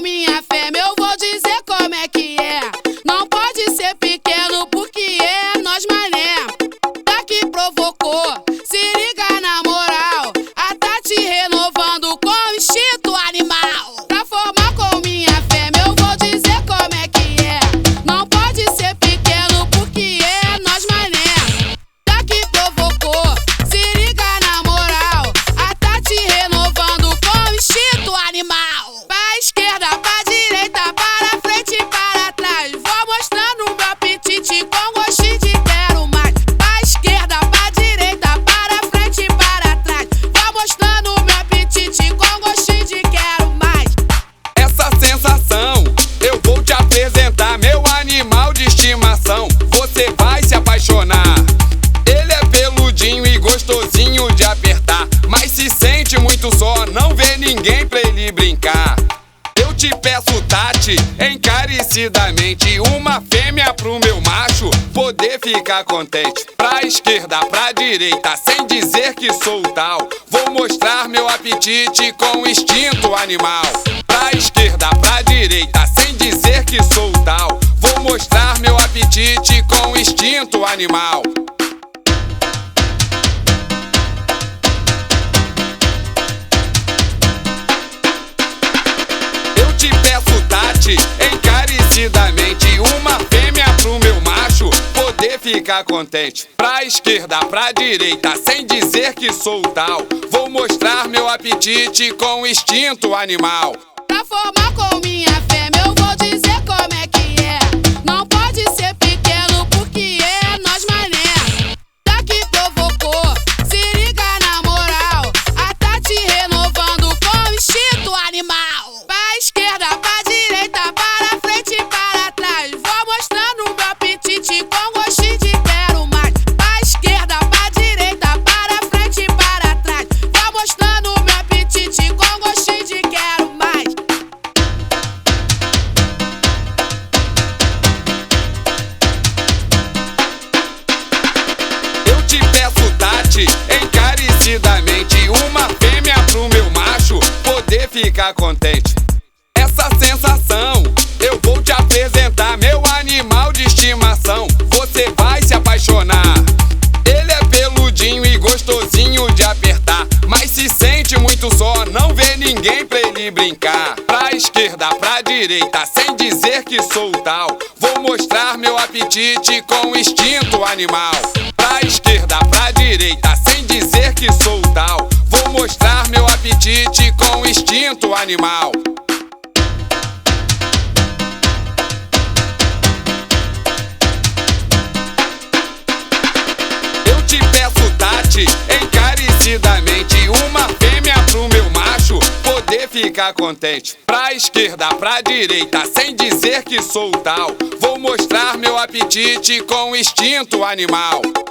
minha fêmea, eu vou dizer como é que é. Não pode ser pequeno porque é nós mané. Daqui provocou, se liga na moral. A Tati renovando com o instinto animal. Pra formar com minha fêmea, eu vou dizer como é que é. Não pode ser pequeno porque é nós mané. Daqui provocou, se liga na moral. A Tati renovando com o instinto animal. Pra esquerda, pra direita, para frente e para trás. Vou mostrando meu apetite com gostinho de quero mais. Pra esquerda, pra direita, para frente e para trás. Vou mostrando meu apetite com gostinho de quero mais. Essa sensação, eu vou te apresentar meu animal de estimação. Você vai se apaixonar. Ele é peludinho e gostosinho de apertar, mas se sente muito só, não vê ninguém pra ele brincar. Eu te peço, Tati, encarecidamente, uma fêmea pro meu macho poder ficar contente. Pra esquerda, pra direita, sem dizer que sou tal. Vou mostrar meu apetite com instinto animal. Pra esquerda, pra direita, sem dizer que sou tal. Vou mostrar meu apetite com instinto animal. Te peço, Tati, encarecidamente, uma fêmea pro meu macho poder ficar contente. Pra esquerda, pra direita, sem dizer que sou tal. Vou mostrar meu apetite com instinto animal. Pra formar com minha fêmea, eu vou dizer como é que é. Não pode ser pequeno porque é nós mané. Daqui provocou, se liga na moral. A Tati renovando com instinto animal. Pra esquerda, pra direita, para frente e para trás. Vou mostrando meu apetite com gostinho de quero mais. Pra esquerda, pra direita, para frente e para trás. Vou mostrando meu apetite com gostinho de quero mais. Eu te peço, Tati, encarecidamente, uma fêmea pro meu macho poder ficar contente. Essa sensação, eu vou te apresentar meu animal de estimação. Você vai se apaixonar. Ele é peludinho e gostosinho de apertar, mas se sente muito só, não vê ninguém pra ele brincar. Pra esquerda, pra direita, sem dizer que sou tal. Vou mostrar meu apetite com instinto animal. Pra esquerda, pra direita, sem dizer que sou tal. Vou mostrar meu apetite com instinto animal. Te peço, Tati, encarecidamente, uma fêmea pro meu macho poder ficar contente. Pra esquerda, pra direita, sem dizer que sou tal. Vou mostrar meu apetite com instinto animal.